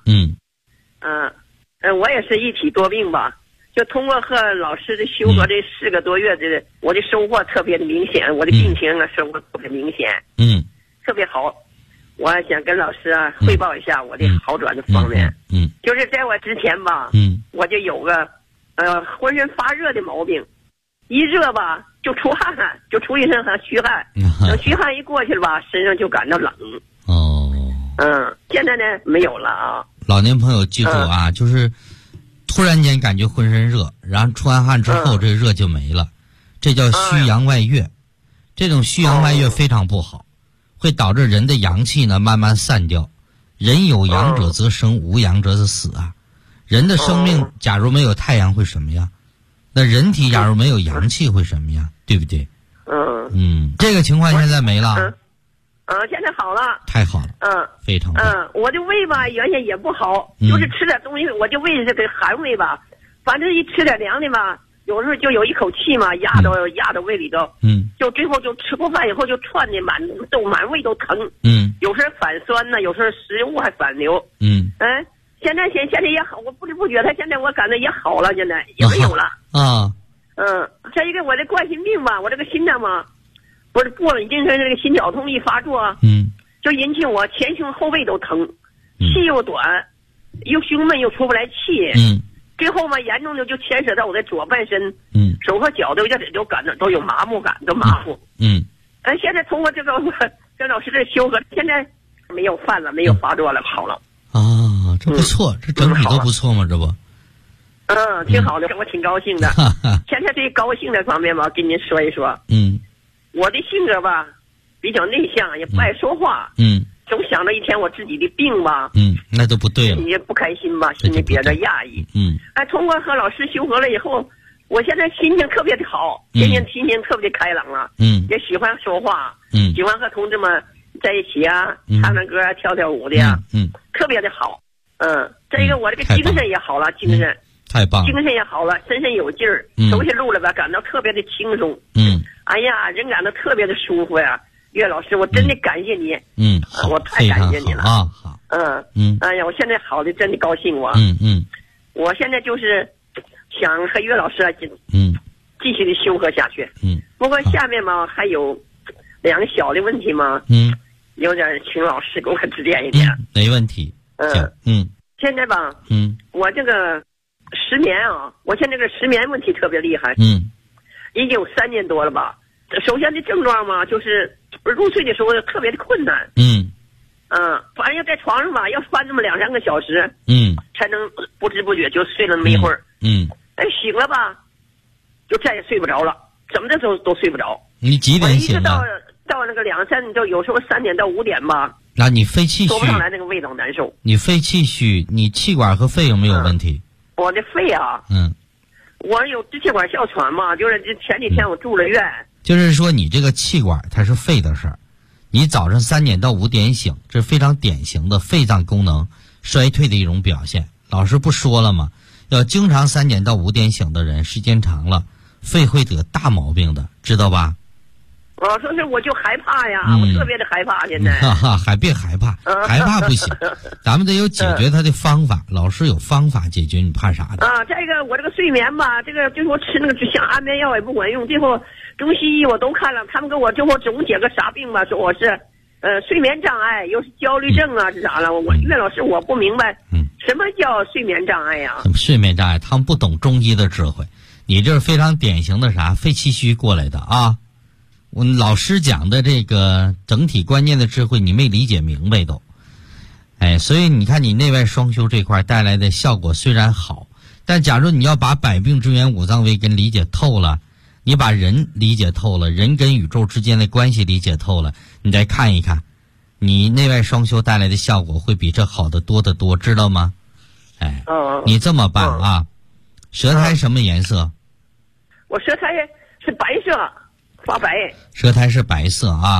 我也是一体多病吧，就通过和老师的修和这4个多月的，我的收获特别的明显，我的病情啊收获特别明显，特别好。我想跟老师啊汇报一下我的好转的方面。就是在我之前吧，我就有个浑身发热的毛病，一热吧就出汗，就出一身虚汗，等虚汗一过去了吧，身上就感到冷。现在呢没有了啊。 老年朋友记住啊，就是突然间感觉浑身热，然后出完汗之后这热就没了，这叫虚阳外越。这种虚阳外越非常不好，会导致人的阳气呢慢慢散掉。人有阳者则生，无阳者则死啊。人的生命假如没有太阳会什么样？那人体假如没有阳气会什么样？对不对？这个情况现在没了。 现在好了， 太好了，非常好。 我的胃吧原先也不好，就是吃点东西，我就胃是个寒胃吧，反正一吃点凉的吧，有时候就有一口气嘛压到胃里头，就最后就吃过饭以后就窜的满胃都疼，有时候反酸呢，有时候食物还反流，现在也好，我不知不觉他现在我感觉也好了，现在也没有了再一个我这冠心病吧，我这个心脏嘛。不是过了一阵时，这个心绞痛一发作，就引起我前胸后背都疼，气又短，又胸闷又出不来气，最后嘛严重的就牵扯到我的左半身，手和脚都感到都有麻木感，都麻木。现在通过这个跟老师的修和，现在没有犯了，没有发作了，好了。 这不错，这整体都不错嘛，这不。 挺好的，我挺高兴的。现在这高兴的方面吧，跟您说一说。我的性格吧，比较内向，也不爱说话。总想着一天我自己的病吧。 那都不对了。 也不开心吧，心里憋着压抑。通过和老师修和了以后，我现在心情特别的好，心情特别的开朗了。也喜欢说话。喜欢和同志们在一起啊，唱唱歌啊，跳跳舞的呀。特别的好。再一个我这个精神也好了，精神。 太棒了， 精神也好了，身上有劲儿，走起路来吧，感到特别的轻松。哎呀，人感到特别的舒服呀。岳老师，我真的感谢你。我太感谢你了啊！好， 哎呀，我现在好的真的高兴我。我现在就是想和岳老师继续的修和下去。不过下面嘛还有2个小的问题嘛。有点请老师给我指点一点。 没问题。 现在吧，我这个。失眠啊，我现在这个失眠问题特别厉害，已经有3年多了吧。首先的症状嘛，就是入睡的时候特别的困难，反正要在床上吧，要翻那么2-3个小时，才能不知不觉就睡了那么一会儿，醒了吧，就再也睡不着了，怎么的都睡不着。 你几点醒的？ 到那个2-3，就有时候3点到5点吧。 那你肺气虚， 说不上来那个味道难受。 你肺气虚，你气管和肺有没有问题？ 我的肺啊，我有支气管哮喘嘛，就是前几天我住了院。 就是说你这个气管它是肺的事儿，你早上3点到5点醒，这是非常典型的肺脏功能衰退的一种表现。老师不说了吗？要经常3点到5点醒的人，时间长了，肺会得大毛病的，知道吧？ 我说是我就害怕呀，我特别的害怕现在。 还别害怕，害怕不行，咱们得有解决它的方法。老师有方法解决，你怕啥的？ 再一个我这个睡眠吧，这个最后吃那个像安眠药也不管用，最后中西医我都看了，他们给我最后总结个啥病吧，说我是睡眠障碍，又是焦虑症啊，是啥了？岳老师我不明白，什么叫睡眠障碍呀？ 睡眠障碍，他们不懂中医的智慧，你这是非常典型的啥肺气虚过来的啊。我老师讲的这个整体观念的智慧你没理解明白都，所以你看你内外双修这块带来的效果虽然好，但假如你要把百病之源五脏为根理解透了，你把人理解透了，人跟宇宙之间的关系理解透了，你再看一看你内外双修带来的效果会比这好得多得多，知道吗？你这么办啊，舌苔什么颜色？ 我舌苔是白色发白， 舌苔是白色啊。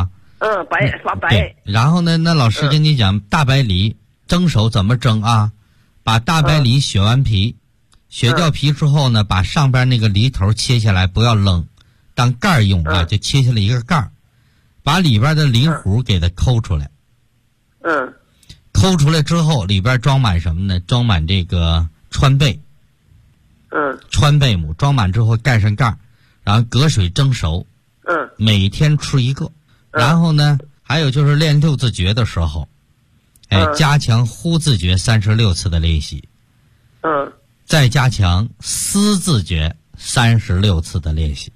发白。 然后呢，那老师跟你讲，大白梨蒸熟怎么蒸啊？把大白梨削完皮，削掉皮之后呢，把上边那个梨头切下来，不要扔，当盖儿用啊，就切下来一个盖儿，把里边的梨核给它抠出来。抠出来之后，里边装满什么呢？装满这个川贝。川贝母装满之后盖上盖儿，然后隔水蒸熟。每天吃一个。然后呢，还有就是练六字诀的时候，加强呼字诀36次的练习。再加强思字诀36次的练习。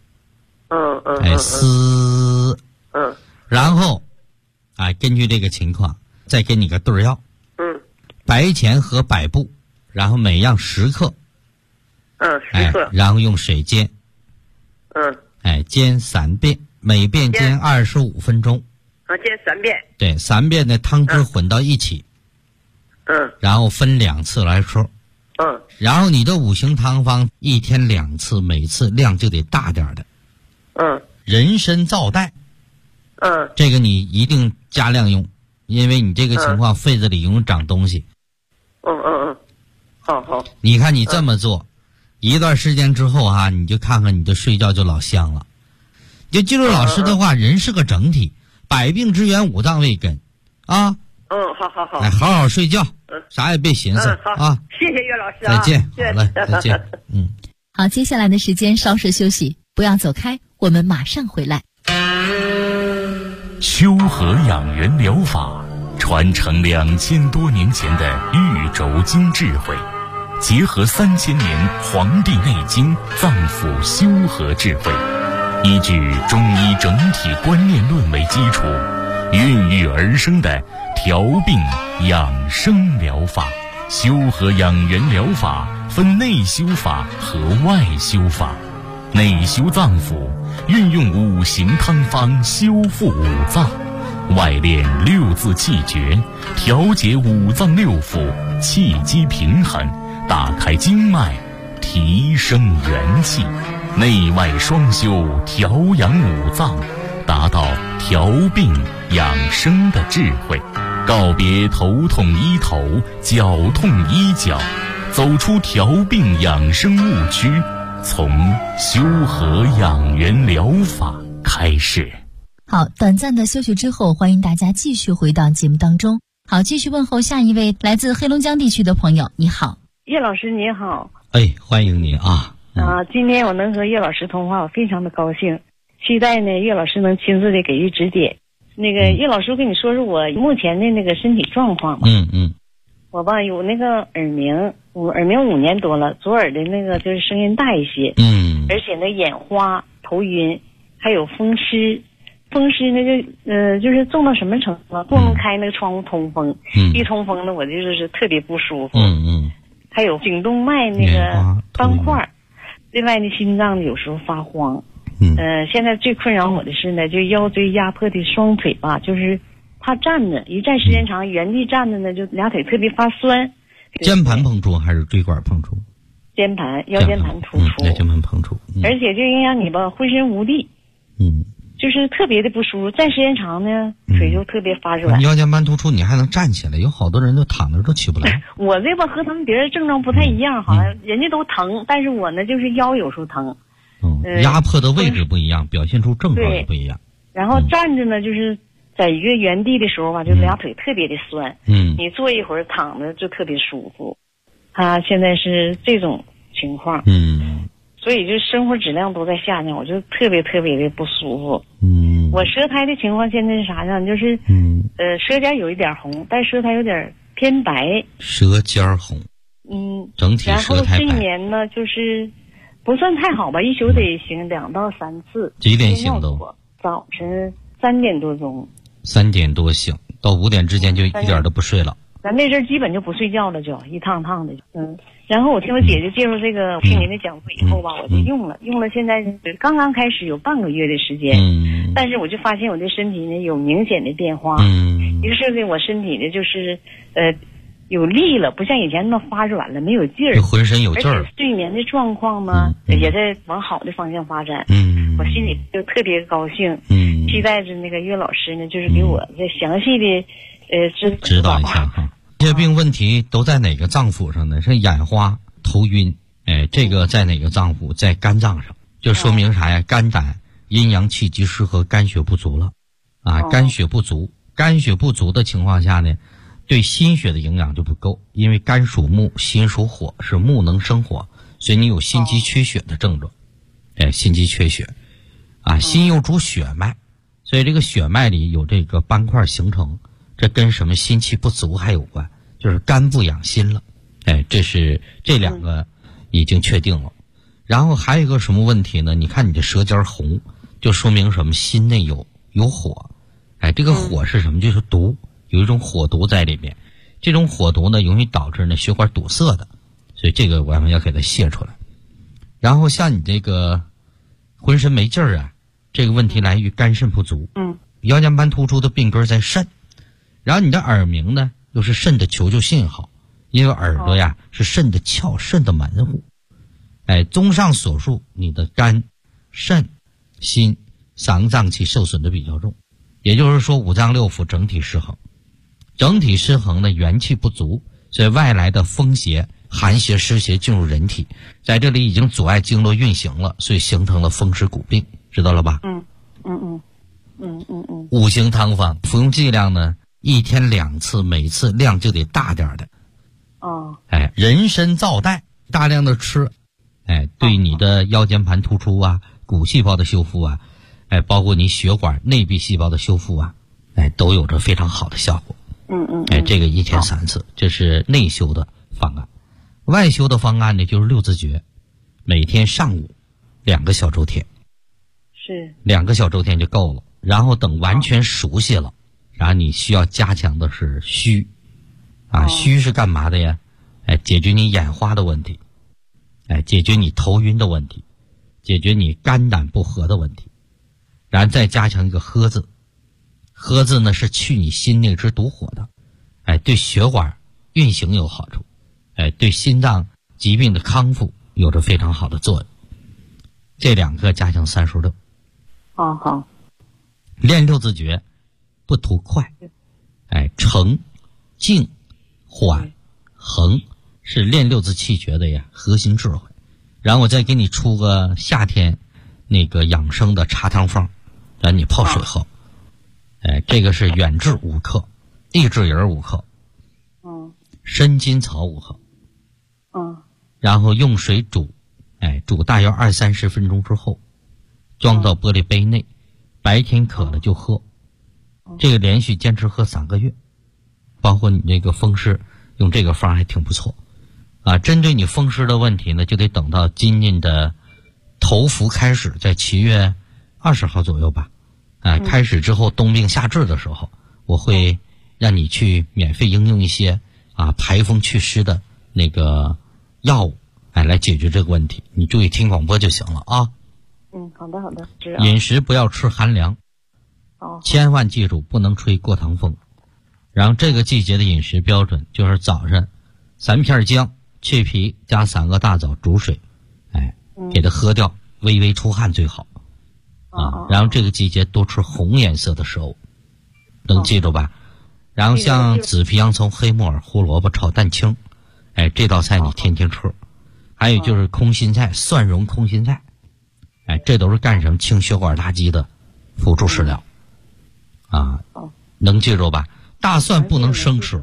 思。然后，根据这个情况，再给你个对药。白钱和百部，然后每样10克。 10克。 然后用水煎。煎3遍，每遍煎25分钟。 煎3遍。 对，3遍的汤汁混到一起。然后分2次来吃。然后你的5行汤方1天2次，每次量就得大点的。人参皂带。这个你一定加量用，因为你这个情况肺子里容易长东西。 好。 你看你这么做，一段时间之后你就看看你的睡觉就老香了。就记住老师的话，人是个整体，百病之源五脏未根啊。 好。 好好睡觉，啥也别寻思啊。 谢谢岳老师再见，好嘞，再见。 好，接下来的时间稍事休息，不要走开，我们马上回来。 修和养元疗法传承2000多年前的玉轴经智慧，结合3000年《黄帝内经》脏腑修和智慧，依据中医整体观念论为基础，孕育而生的调病养生疗法。修和养元疗法分内修法和外修法。内修脏腑，运用5行汤方修复五脏；外练6字气诀，调节五脏6腑，气机平衡，打开经脉，提升元气。内外双修，调养五脏，达到调病养生的智慧。告别头痛医头，脚痛医脚，走出调病养生误区，从修和养元疗法开始。 好，短暂的休息之后，欢迎大家继续回到节目当中。好，继续问候下一位来自黑龙江地区的朋友。你好， 叶老师你好。 欢迎你啊。 今天我能和叶老师通话，我非常的高兴，期待呢叶老师能亲自的给予指点。那个叶老师，我跟你说说我目前的那个身体状况吧。我吧有那个耳鸣5年多了，左耳的那个就是声音大一些。而且呢眼花、头晕，还有风湿。风湿呢就是重到什么程度了？不能开那个窗户通风，一通风呢我就是特别不舒服。还有颈动脉那个斑块，另外呢心脏有时候发慌。现在最困扰我的是呢，就腰椎压迫的双腿吧，就是怕站着，一站时间长，原地站着呢，就俩腿特别发酸。 肩盘碰触还是椎管碰触？ 肩盘，腰间盘突出。 腰间盘碰触。 而且就影响你吧，浑身无力。就是特别的不舒服，站时间长呢，腿就特别发软。 腰间盘突出，你还能站起来？有好多人都躺着都起不来。 我这吧和他们别人症状不太一样，好像人家都疼，但是我呢就是腰有时候疼。 压迫的位置不一样，表现出症状也不一样。 然后站着呢，就是在一个原地的时候吧，就俩腿特别的酸。你坐一会儿躺着就特别舒服。他现在是这种情况。所以就生活质量都在下降，我就特别特别的不舒服。我舌苔的情况现在是啥样？就是舌尖有一点红，但舌苔有点偏白。 舌尖红。整体舌苔白。 然后睡眠呢，就是不算太好吧，一宿得醒2到3次。 几点醒都？ 早晨3点多钟。 3点多醒，到5点之间就一点都不睡了。 咱那阵基本就不睡觉了，就一趟趟的。然后我听我姐姐介绍这个，听您的讲座以后吧，我就用了，现在刚刚开始有半个月的时间。但是我就发现我的身体呢有明显的变化。一个是呢我身体呢就是有力了，不像以前那么发软了，没有劲儿， 浑身有劲儿。 而且睡眠的状况嘛，也在往好的方向发展。我心里就特别高兴。 期待着那个岳老师呢，就是给我再详细的指导一下哈。这些病问题都在哪个脏腑上呢？是眼花、头晕，这个在哪个脏腑？在肝脏上，就说明啥呀？肝胆阴阳气机失和，肝血不足了啊！肝血不足，肝血不足的情况下呢，对心血的营养就不够，因为肝属木，心属火，是木能生火，所以你有心肌缺血的症状。心肌缺血啊，心又主血脉，所以这个血脉里有这个斑块形成，这跟什么心气不足还有关，就是肝不养心了。这是这两个已经确定了。然后还有一个什么问题呢？你看你的舌尖红，就说明什么？心内有火。这个火是什么？就是毒，有一种火毒在里面。这种火毒呢，容易导致呢血管堵塞的，所以这个我们要给它泄出来。然后像你这个浑身没劲儿啊，这个问题来于肝肾不足。腰间盘突出的病根在肾，然后你的耳鸣呢又是肾的求救信号，因为耳朵呀是肾的窍，肾的门户。综上所述，你的肝、肾、心3个脏器受损的比较重，也就是说五脏六腑整体失衡。整体失衡呢，元气不足，所以外来的风邪、寒邪、湿邪进入人体，在这里已经阻碍经络运行了，所以形成了风湿骨病，知道了吧？5行汤方服用剂量呢，1天2次，每次量就得大点的。人参皂苷大量的吃，对你的腰间盘突出啊、骨细胞的修复啊，包括你血管内壁细胞的修复啊，都有着非常好的效果。这个1天3次，这是内修的方案。外修的方案呢，就是6字诀，每天上午2个小周天， 是 2个小周天就够了。然后等完全熟悉了，然后你需要加强的是虚虚是干嘛的呀？解决你眼花的问题，解决你头晕的问题，解决你肝胆不和的问题，然后再加强一个呵字。呵字呢是去你心内之毒火的，对血管运行有好处，对心脏疾病的康复有着非常好的作用。这2个加强36。 好。 练6字诀，不图快，诚、静、缓、恒是练6字气诀的呀核心智慧。然后我再给你出个夏天那个养生的茶汤方，让你泡水喝。这个是远志5克，益智仁5克，参金草5克，然后用水煮，煮大约20-30分钟之后，装到玻璃杯内，白天渴了就喝。这个连续坚持喝3个月，包括你这个风湿用这个方还挺不错啊。针对你风湿的问题呢，就得等到今年的头伏开始，在7月20号左右吧。开始之后冬病夏治的时候，我会让你去免费应用一些排风祛湿的那个药物，来解决这个问题。你注意听广播就行了啊。 好的，知道。 饮食不要吃寒凉，千万记住不能吹过堂风。然后这个季节的饮食标准就是早上3片姜去皮加3个大枣煮水，给它喝掉，微微出汗最好。然后这个季节多吃红颜色的食物，能记住吧？然后像紫皮洋葱、黑木耳、胡萝卜炒蛋清，这道菜你天天吃。还有就是空心菜，蒜蓉空心菜，这都是干什么清血管垃圾的辅助食疗能记住吧？大蒜不能生吃，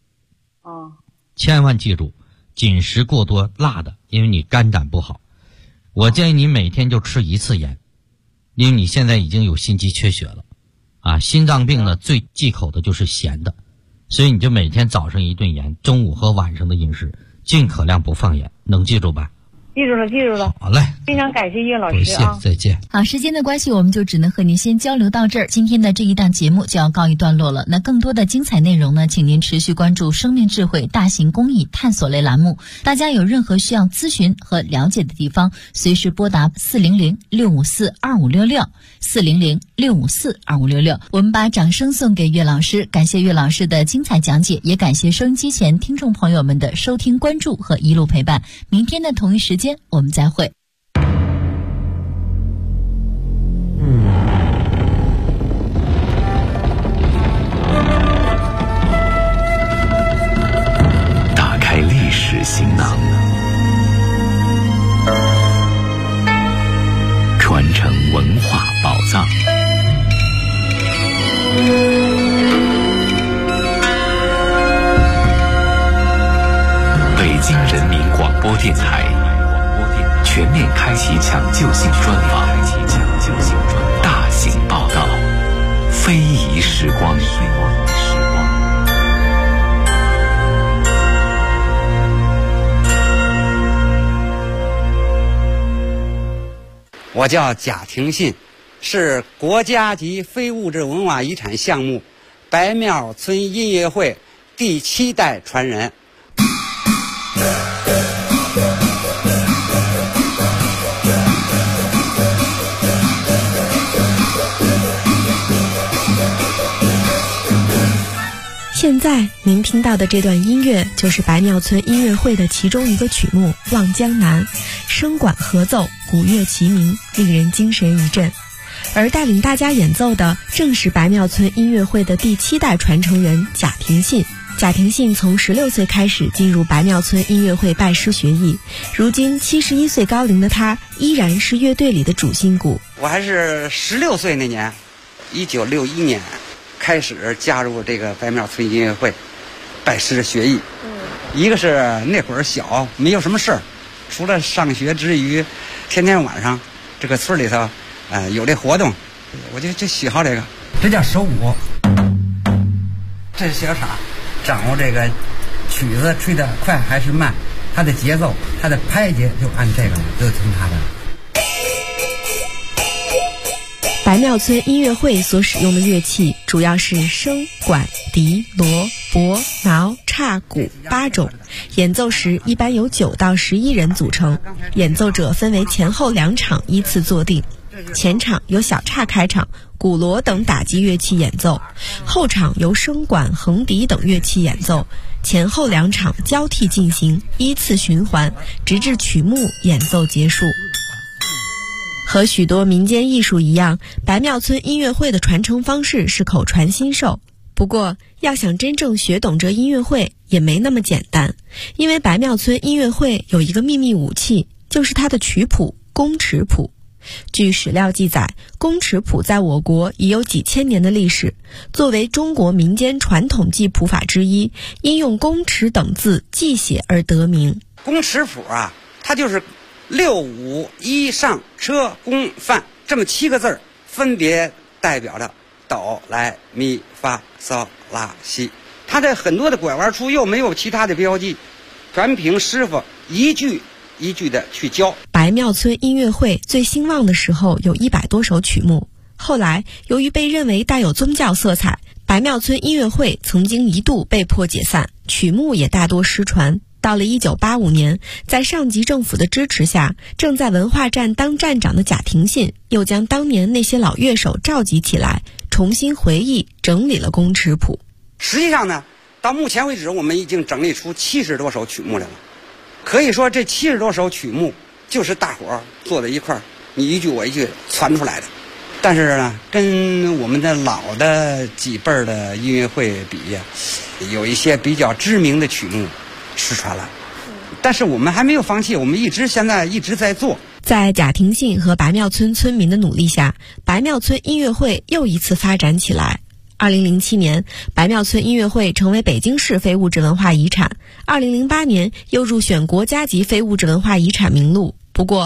千万记住，紧食过多辣的，因为你肝胆不好。我建议你每天就吃1次盐，因为你现在已经有心肌缺血了心脏病呢最忌口的就是咸的，所以你就每天早上1顿盐，中午和晚上的饮食尽可量不放盐，能记住吧？ 记住了。 好嘞， 非常感谢岳老师再见。 好，时间的关系，我们就只能和您先交流到这儿。今天的这一档节目就要告一段落了。那更多的精彩内容呢，请您持续关注生命智慧大型公益探索类栏目。大家有任何需要咨询和了解的地方，随时拨打400-654-2566 400-654-2566。我们把掌声送给岳老师，感谢岳老师的精彩讲解，也感谢收音机前听众朋友们的收听关注和一路陪伴。明天的同一时间我们再会。 就性专访，大型报道，非遗时光。 我叫贾廷信，是国家级非物质文化遗产项目白庙村音乐会第7代传人。 现在您听到的这段音乐就是白庙村音乐会的其中一个曲目《望江南》，声管合奏，鼓乐齐鸣，令人精神一振。而带领大家演奏的正是白庙村音乐会的第7代传承人贾廷信。贾廷信从16岁开始进入白庙村音乐会拜师学艺，如今71岁高龄的他依然是乐队里的主心骨。 我还是16岁那年，1961年开始加入这个白庙村音乐会拜师学艺。一个是那会儿小，没有什么事儿，除了上学之余，天天晚上这个村里头有这活动，我就喜好这个。这叫手舞，这是小傻，掌握这个曲子吹得快还是慢，它的节奏，它的拍节就按这个，就听它的。 白庙村音乐会所使用的乐器主要是笙、管、笛、锣、钹、挠、叉、鼓8种，演奏时一般由9到11人组成，演奏者分为前后2场依次坐定。前场由小叉开场，鼓锣等打击乐器演奏，后场由笙管、横笛等乐器演奏，前后2场交替进行，依次循环，直至曲目演奏结束。和许多民间艺术一样，白庙村音乐会的传承方式是口传心授。不过，要想真正学懂这音乐会也没那么简单，因为白庙村音乐会有一个秘密武器，就是它的曲谱宫尺谱。据史料记载，宫尺谱在我国已有几千年的历史，作为中国民间传统记谱法之一，因用宫尺等字记写而得名。 宫尺谱啊，它就是6、5、1上车宫范这么7个字，分别代表着哆来咪发嗦拉西。它的很多的拐弯处又没有其他的标记，全凭师傅一句一句的去教。 白庙村音乐会最兴旺的时候有100多首曲目，后来由于被认为带有宗教色彩，白庙村音乐会曾经一度被迫解散，曲目也大多失传。到了1985年，在上级政府的支持下，正在文化站当站长的贾廷信又将当年那些老乐手召集起来，重新回忆整理了宫尺谱。 实际上呢，到目前为止我们已经整理出70多首曲目来了。可以说这70多首曲目就是大伙儿坐在一块儿，你一句我一句传出来的。但是呢，跟我们的老的几辈儿的音乐会比呀，有一些比较知名的曲目失传了。但是我们还没有放弃，我们现在一直在做。 在贾廷信和白庙村村民的努力下，白庙村音乐会又一次发展起来。2007年，白庙村音乐会成为北京市非物质文化遗产。2008年又入选国家级非物质文化遗产名录。不过